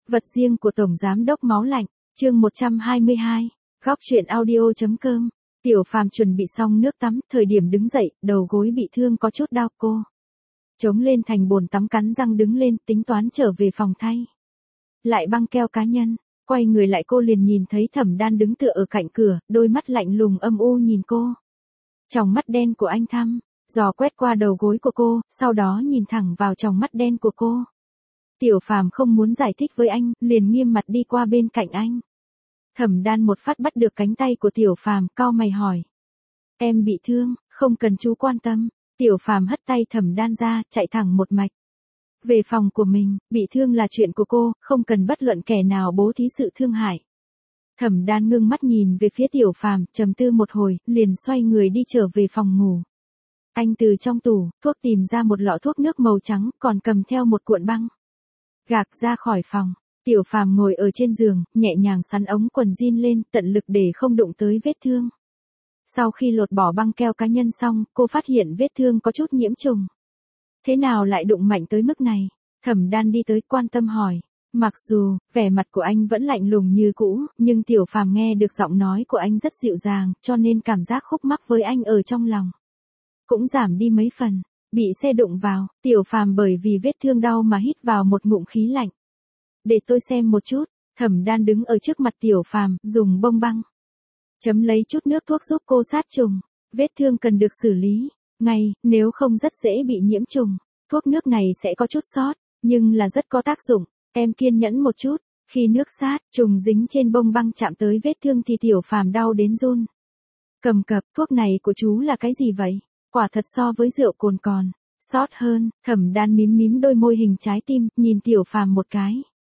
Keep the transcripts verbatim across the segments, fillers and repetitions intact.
Vật riêng của Tổng Giám đốc Máu Lạnh, chương một trăm hai mươi hai, góc truyện audio.com. Tiểu Phàm chuẩn bị xong nước tắm, thời điểm đứng dậy, đầu gối bị thương có chút đau cô. Chống lên thành bồn tắm cắn răng đứng lên, tính toán trở về phòng thay. Lại băng keo cá nhân, quay người lại cô liền nhìn thấy Thẩm Đan đứng tựa ở cạnh cửa, đôi mắt lạnh lùng âm u nhìn cô. Tròng mắt đen của anh thăm, dò quét qua đầu gối của cô, sau đó nhìn thẳng vào tròng mắt đen của cô. Tiểu Phàm không muốn giải thích với anh, liền nghiêm mặt đi qua bên cạnh anh. Thẩm Đan một phát bắt được cánh tay của Tiểu Phàm, cau mày hỏi. Em bị thương, không cần chú quan tâm. Tiểu Phàm hất tay Thẩm Đan ra, chạy thẳng một mạch. Về phòng của mình, bị thương là chuyện của cô, không cần bất luận kẻ nào bố thí sự thương hại. Thẩm Đan ngưng mắt nhìn về phía Tiểu Phàm, trầm tư một hồi, liền xoay người đi trở về phòng ngủ. Anh từ trong tủ, thuốc tìm ra một lọ thuốc nước màu trắng, còn cầm theo một cuộn băng. Gạc ra khỏi phòng, Tiểu Phàm ngồi ở trên giường, nhẹ nhàng sắn ống quần jean lên, tận lực để không đụng tới vết thương. Sau khi lột bỏ băng keo cá nhân xong, cô phát hiện vết thương có chút nhiễm trùng. Thế nào lại đụng mạnh tới mức này? Thẩm Đan đi tới quan tâm hỏi. Mặc dù, vẻ mặt của anh vẫn lạnh lùng như cũ, nhưng Tiểu Phàm nghe được giọng nói của anh rất dịu dàng, cho nên cảm giác khúc mắc với anh ở trong lòng cũng giảm đi mấy phần. Bị xe đụng vào, Tiểu Phàm bởi vì vết thương đau mà hít vào một ngụm khí lạnh. Để tôi xem một chút. Thẩm Đan đứng ở trước mặt Tiểu Phàm, dùng bông băng chấm lấy chút nước thuốc giúp cô sát trùng. Vết thương cần được xử lý ngay, nếu không rất dễ bị nhiễm trùng. Thuốc nước này sẽ có chút sót, nhưng là rất có tác dụng. Em kiên nhẫn một chút. Khi nước sát, trùng dính trên bông băng chạm tới vết thương thì Tiểu Phàm đau đến run cầm cập. Thuốc này của chú là cái gì vậy? Quả thật so với rượu cồn còn sót hơn. Thẩm Đan mím mím đôi môi hình trái tim, nhìn Tiểu Phàm một cái.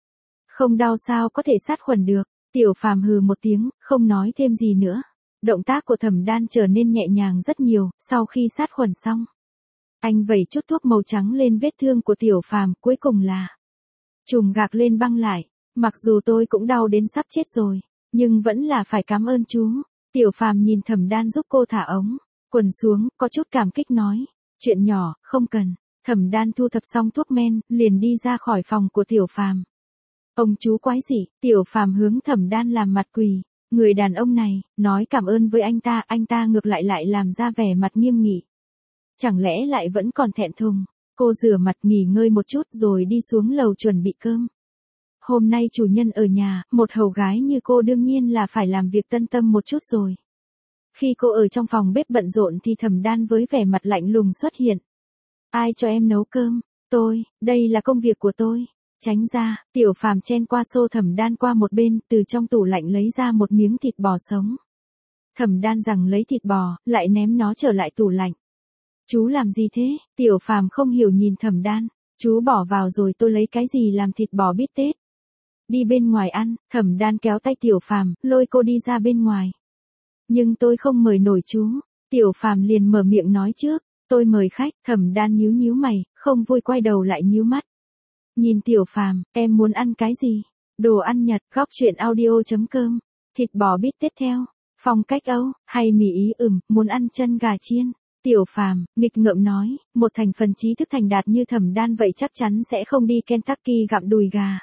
Không đau sao có thể sát khuẩn được? Tiểu Phàm hừ một tiếng, không nói thêm gì nữa. Động tác của Thẩm Đan trở nên nhẹ nhàng rất nhiều, sau khi sát khuẩn xong. Anh vẩy chút thuốc màu trắng lên vết thương của Tiểu Phàm, cuối cùng là trùm gạc lên băng lại. Mặc dù tôi cũng đau đến sắp chết rồi, nhưng vẫn là phải cảm ơn chú. Tiểu Phàm nhìn Thẩm Đan giúp cô thả ống quần xuống, có chút cảm kích nói. Chuyện nhỏ, không cần. Thẩm Đan thu thập xong thuốc men, liền đi ra khỏi phòng của Tiểu Phàm. Ông chú quái gì? Tiểu Phàm hướng Thẩm Đan làm mặt quỳ. Người đàn ông này, nói cảm ơn với anh ta, anh ta ngược lại lại làm ra vẻ mặt nghiêm nghị. Chẳng lẽ lại vẫn còn thẹn thùng? Cô rửa mặt nghỉ ngơi một chút rồi đi xuống lầu chuẩn bị cơm. Hôm nay chủ nhân ở nhà, một hầu gái như cô đương nhiên là phải làm việc tân tâm một chút rồi. Khi cô ở trong phòng bếp bận rộn thì Thẩm Đan với vẻ mặt lạnh lùng xuất hiện. Ai cho em nấu cơm? Tôi, đây là công việc của tôi. Tránh ra. Tiểu Phàm chen qua xô Thẩm Đan qua một bên, từ trong tủ lạnh lấy ra một miếng thịt bò sống. Thẩm Đan rằng lấy thịt bò, lại ném nó trở lại tủ lạnh. Chú làm gì thế? Tiểu Phàm không hiểu nhìn Thẩm Đan. Chú bỏ vào rồi tôi lấy cái gì làm thịt bò bít tết? Đi bên ngoài ăn. Thẩm Đan kéo tay Tiểu Phàm, lôi cô đi ra bên ngoài. Nhưng tôi không mời nổi chú. Tiểu Phàm liền mở miệng nói trước. Tôi mời khách. Thẩm Đan nhíu nhíu mày, không vui quay đầu lại nhíu mắt. Nhìn Tiểu Phàm, em muốn ăn cái gì? Đồ ăn Nhật, góc truyện audio.com. Thịt bò bít tết theo phong cách Âu, hay mì ý ừm, muốn ăn chân gà chiên. Tiểu Phàm, nghịch ngợm nói, một thành phần trí thức thành đạt như Thẩm Đan vậy chắc chắn sẽ không đi Kentucky gặm đùi gà.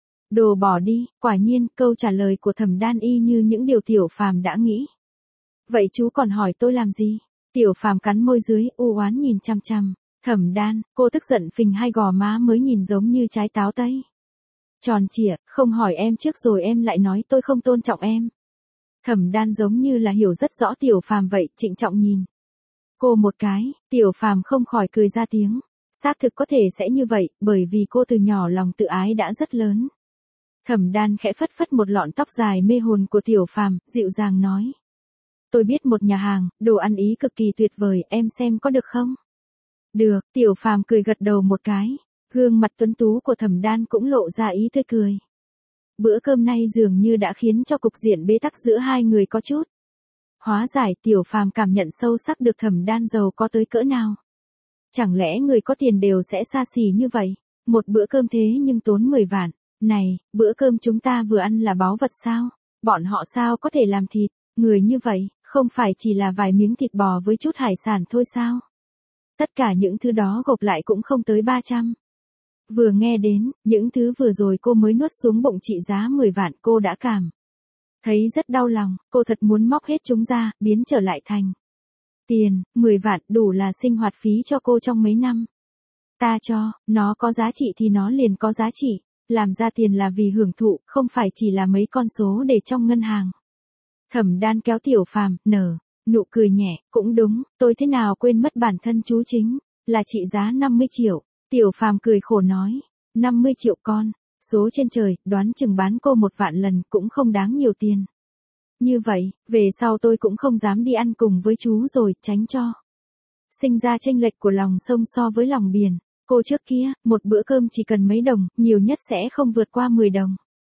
Đồ bỏ đi. Quả nhiên, câu trả lời của Thẩm Đan y như những điều Tiểu Phàm đã nghĩ. Vậy chú còn hỏi tôi làm gì? Tiểu Phàm cắn môi dưới, u oán nhìn chằm chằm Thẩm Đan. Cô tức giận phình hai gò má mới nhìn giống như trái táo tây. Tròn trịa, không hỏi em trước rồi em lại nói tôi không tôn trọng em. Thẩm Đan giống như là hiểu rất rõ Tiểu Phàm vậy, trịnh trọng nhìn cô một cái. Tiểu Phàm không khỏi cười ra tiếng. Xác thực có thể sẽ như vậy, bởi vì cô từ nhỏ lòng tự ái đã rất lớn. Thẩm Đan khẽ phất phất một lọn tóc dài mê hồn của Tiểu Phàm, dịu dàng nói. Tôi biết một nhà hàng, đồ ăn Ý cực kỳ tuyệt vời, em xem có được không? Được. Tiểu Phàm cười gật đầu một cái. Gương mặt tuấn tú của Thẩm Đan cũng lộ ra ý tươi cười. Bữa cơm nay dường như đã khiến cho cục diện bế tắc giữa hai người có chút hóa giải. Tiểu Phàm cảm nhận sâu sắc được Thẩm Đan giàu có tới cỡ nào. Chẳng lẽ người có tiền đều sẽ xa xỉ như vậy? Một bữa cơm thế nhưng tốn mười vạn. Này, bữa cơm chúng ta vừa ăn là báu vật sao? Bọn họ sao có thể làm thịt người như vậy? Không phải chỉ là vài miếng thịt bò với chút hải sản thôi sao? Tất cả những thứ đó gộp lại cũng không tới ba trăm. Vừa nghe đến, những thứ vừa rồi cô mới nuốt xuống bụng trị giá mười vạn cô đã cảm thấy rất đau lòng, cô thật muốn móc hết chúng ra, biến trở lại thành tiền, mười vạn đủ là sinh hoạt phí cho cô trong mấy năm. Ta cho, nó có giá trị thì nó liền có giá trị, làm ra tiền là vì hưởng thụ, không phải chỉ là mấy con số để trong ngân hàng. Thẩm Đan kéo Tiểu Phàm, nở nụ cười nhẹ, cũng đúng, tôi thế nào quên mất bản thân chú chính là trị giá năm mươi triệu. Tiểu Phàm cười khổ nói, năm mươi triệu con, số trên trời, đoán chừng bán cô một vạn lần cũng không đáng nhiều tiền. Như vậy, về sau tôi cũng không dám đi ăn cùng với chú rồi, tránh cho sinh ra chênh lệch của lòng sông so với lòng biển. Cô trước kia, một bữa cơm chỉ cần mấy đồng, nhiều nhất sẽ không vượt qua mười đồng.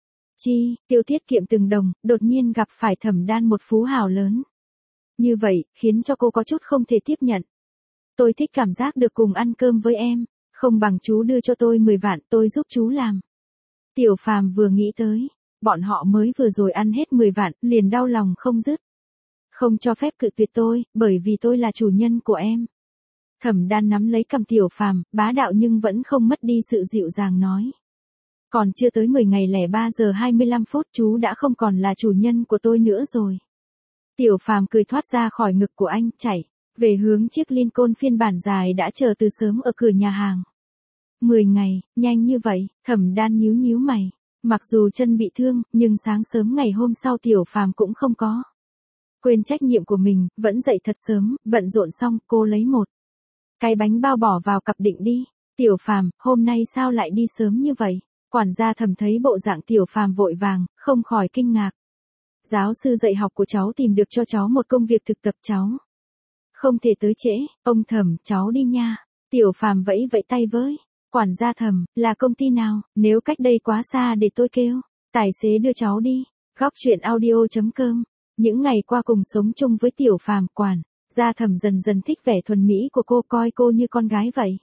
Chi, tiêu tiết kiệm từng đồng, đột nhiên gặp phải Thẩm Đan một phú hào lớn. Như vậy, khiến cho cô có chút không thể tiếp nhận. Tôi thích cảm giác được cùng ăn cơm với em, không bằng chú đưa cho tôi mười vạn tôi giúp chú làm. Tiểu Phàm vừa nghĩ tới, bọn họ mới vừa rồi ăn hết mười vạn, liền đau lòng không dứt. Không cho phép cự tuyệt tôi, bởi vì tôi là chủ nhân của em. Thẩm Đan nắm lấy cầm Tiểu Phàm, bá đạo nhưng vẫn không mất đi sự dịu dàng nói. Còn chưa tới mười ngày lẻ ba giờ hai mươi lăm phút chú đã không còn là chủ nhân của tôi nữa rồi. Tiểu Phàm cười thoát ra khỏi ngực của anh, chạy về hướng chiếc Lincoln phiên bản dài đã chờ từ sớm ở cửa nhà hàng. Mười ngày, nhanh như vậy, Thẩm Đan nhíu nhíu mày. Mặc dù chân bị thương, nhưng sáng sớm ngày hôm sau Tiểu Phàm cũng không có quên trách nhiệm của mình, vẫn dậy thật sớm, bận rộn xong, cô lấy một cái bánh bao bỏ vào cặp định đi. Tiểu Phàm, hôm nay sao lại đi sớm như vậy? Quản gia Thẩm thấy bộ dạng Tiểu Phàm vội vàng, không khỏi kinh ngạc. Giáo sư dạy học của cháu tìm được cho cháu một công việc thực tập cháu. Không thể tới trễ, ông Thẩm, cháu đi nha. Tiểu Phàm vẫy vẫy tay với quản gia Thẩm, là công ty nào, nếu cách đây quá xa để tôi kêu tài xế đưa cháu đi. Góc truyện audio chấm com. Những ngày qua cùng sống chung với Tiểu Phàm, quản gia Thẩm dần dần thích vẻ thuần mỹ của cô, coi cô như con gái vậy.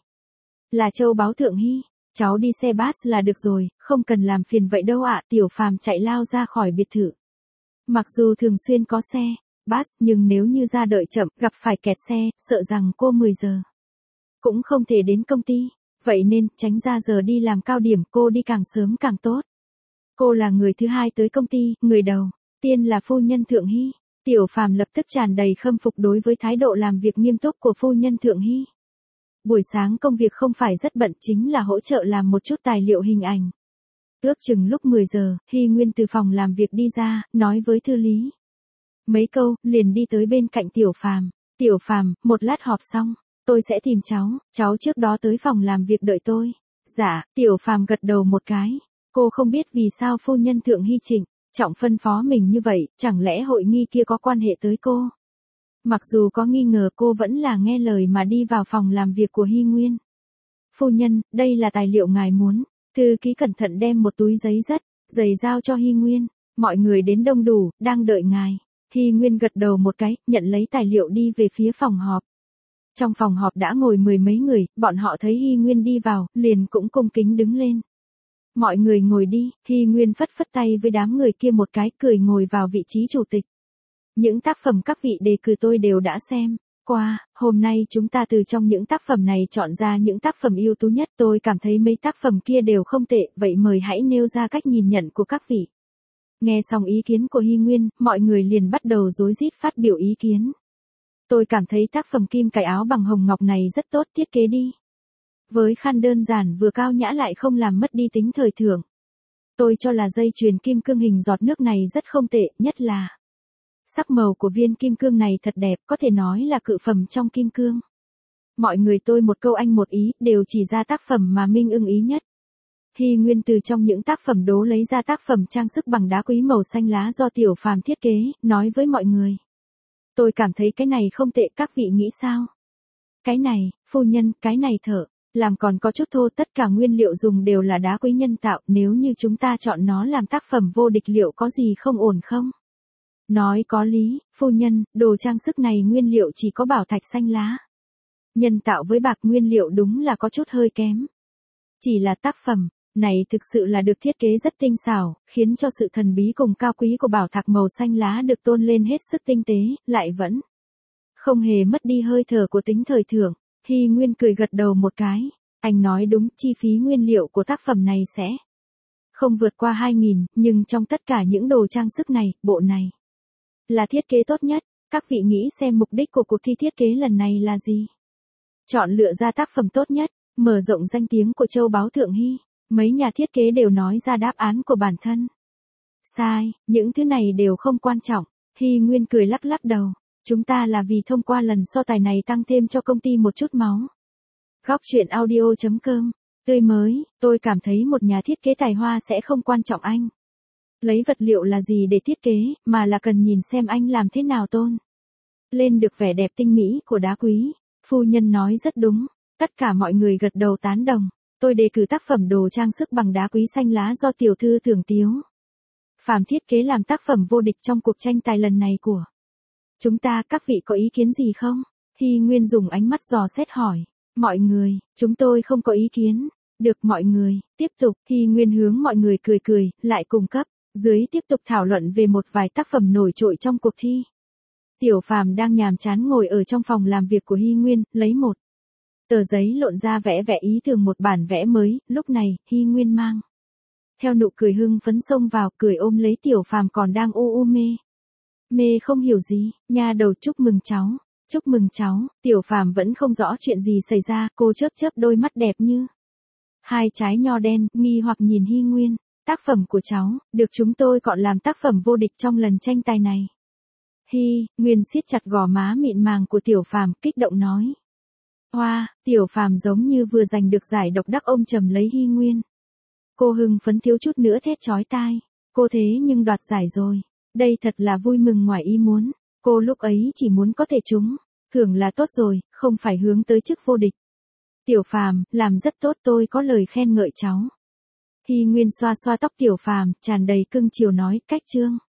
Là châu báu thượng hy, cháu đi xe bus là được rồi, không cần làm phiền vậy đâu ạ. Tiểu Phàm chạy lao ra khỏi biệt thự. Mặc dù thường xuyên có xe bus, nhưng nếu như ra đợi chậm, gặp phải kẹt xe, sợ rằng cô mười giờ cũng không thể đến công ty. Vậy nên, tránh ra giờ đi làm cao điểm, cô đi càng sớm càng tốt. Cô là người thứ hai tới công ty, người đầu tiên là phu nhân Thượng Hy. Tiểu Phàm lập tức tràn đầy khâm phục đối với thái độ làm việc nghiêm túc của phu nhân Thượng Hy. Buổi sáng công việc không phải rất bận, chính là hỗ trợ làm một chút tài liệu hình ảnh. Ước chừng lúc mười giờ, Hy Nguyên từ phòng làm việc đi ra, nói với thư lý mấy câu, liền đi tới bên cạnh Tiểu Phàm. Tiểu Phàm, một lát họp xong, tôi sẽ tìm cháu, cháu trước đó tới phòng làm việc đợi tôi. Dạ, Tiểu Phàm gật đầu một cái. Cô không biết vì sao phu nhân Thượng Hy trịnh trọng phân phó mình như vậy, chẳng lẽ hội nghi kia có quan hệ tới cô? Mặc dù có nghi ngờ, cô vẫn là nghe lời mà đi vào phòng làm việc của Hy Nguyên. Phu nhân, đây là tài liệu ngài muốn. Thư ký cẩn thận đem một túi giấy rất dày giao cho Hy Nguyên. Mọi người đến đông đủ, đang đợi ngài. Hy Nguyên gật đầu một cái, nhận lấy tài liệu đi về phía phòng họp. Trong phòng họp đã ngồi mười mấy người, bọn họ thấy Hy Nguyên đi vào, liền cũng cung kính đứng lên. Mọi người ngồi đi, Hy Nguyên phất phất tay với đám người kia một cái, cười ngồi vào vị trí chủ tịch. Những tác phẩm các vị đề cử tôi đều đã xem qua, hôm nay chúng ta từ trong những tác phẩm này chọn ra những tác phẩm ưu tú nhất. Tôi cảm thấy mấy tác phẩm kia đều không tệ, vậy mời hãy nêu ra cách nhìn nhận của các vị. Nghe xong ý kiến của Hy Nguyên, mọi người liền bắt đầu rối rít phát biểu ý kiến. Tôi cảm thấy tác phẩm kim cài áo bằng hồng ngọc này rất tốt, thiết kế đi. Với khăn đơn giản vừa cao nhã lại không làm mất đi tính thời thượng. Tôi cho là dây chuyền kim cương hình giọt nước này rất không tệ, nhất là sắc màu của viên kim cương này thật đẹp, có thể nói là cự phẩm trong kim cương. Mọi người tôi một câu anh một ý, đều chỉ ra tác phẩm mà mình ưng ý nhất. Hy Nguyên từ trong những tác phẩm đố lấy ra tác phẩm trang sức bằng đá quý màu xanh lá do Tiểu Phàm thiết kế, nói với mọi người. Tôi cảm thấy cái này không tệ, các vị nghĩ sao? Cái này, phu nhân, cái này thợ làm còn có chút thô, tất cả nguyên liệu dùng đều là đá quý nhân tạo, nếu như chúng ta chọn nó làm tác phẩm vô địch liệu có gì không ổn không? Nói có lý, phu nhân, đồ trang sức này nguyên liệu chỉ có bảo thạch xanh lá. Nhân tạo với bạc, nguyên liệu đúng là có chút hơi kém. Chỉ là tác phẩm này thực sự là được thiết kế rất tinh xảo, khiến cho sự thần bí cùng cao quý của bảo thạch màu xanh lá được tôn lên hết sức tinh tế, lại vẫn không hề mất đi hơi thở của tính thời thượng. Hy Nguyên cười gật đầu một cái. Anh nói đúng, chi phí nguyên liệu của tác phẩm này sẽ không vượt qua hai nghìn, nhưng trong tất cả những đồ trang sức này, bộ này là thiết kế tốt nhất. Các vị nghĩ xem mục đích của cuộc thi thiết kế lần này là gì? Chọn lựa ra tác phẩm tốt nhất, mở rộng danh tiếng của châu báu Thượng Hy. Mấy nhà thiết kế đều nói ra đáp án của bản thân. Sai, những thứ này đều không quan trọng. Hy Nguyên cười lắc lắc đầu. Chúng ta là vì thông qua lần so tài này tăng thêm cho công ty một chút máu. Góc truyện audio chấm com. Tươi mới, tôi cảm thấy một nhà thiết kế tài hoa sẽ không quan trọng anh lấy vật liệu là gì để thiết kế, mà là cần nhìn xem anh làm thế nào tôn lên được vẻ đẹp tinh mỹ của đá quý. Phu nhân nói rất đúng. Tất cả mọi người gật đầu tán đồng. Tôi đề cử tác phẩm đồ trang sức bằng đá quý xanh lá do tiểu thư Tưởng Tiếu Phàm thiết kế làm tác phẩm vô địch trong cuộc tranh tài lần này của chúng ta. Các vị có ý kiến gì không? Hy Nguyên dùng ánh mắt dò xét hỏi. Mọi người, chúng tôi không có ý kiến. Được mọi người, tiếp tục. Hy Nguyên hướng mọi người cười cười, lại cung cấp. Dưới tiếp tục thảo luận về một vài tác phẩm nổi trội trong cuộc thi. Tiểu Phàm đang nhàm chán ngồi ở trong phòng làm việc của Hy Nguyên, lấy một tờ giấy lộn ra vẽ vẽ ý tưởng một bản vẽ mới. Lúc này, Hy Nguyên mang theo nụ cười hưng phấn xông vào, cười ôm lấy Tiểu Phàm còn đang u u mê. Mê không hiểu gì, nha đầu chúc mừng cháu, chúc mừng cháu. Tiểu Phàm vẫn không rõ chuyện gì xảy ra, cô chớp chớp đôi mắt đẹp như hai trái nho đen, nghi hoặc nhìn Hy Nguyên. Tác phẩm của cháu, được chúng tôi chọn làm tác phẩm vô địch trong lần tranh tài này. Hy Nguyên siết chặt gò má mịn màng của Tiểu Phàm, kích động nói. Hoa, wow, Tiểu Phàm giống như vừa giành được giải độc đắc ôm chầm lấy Hy Nguyên. Cô hưng phấn thiếu chút nữa thét chói tai. Cô thế nhưng đoạt giải rồi. Đây thật là vui mừng ngoài ý muốn. Cô lúc ấy chỉ muốn có thể trúng thưởng là tốt rồi, không phải hướng tới chức vô địch. Tiểu Phàm, làm rất tốt, tôi có lời khen ngợi cháu. Hy Nguyên xoa xoa tóc Tiểu Phàm, tràn đầy cưng chiều nói. Cách chương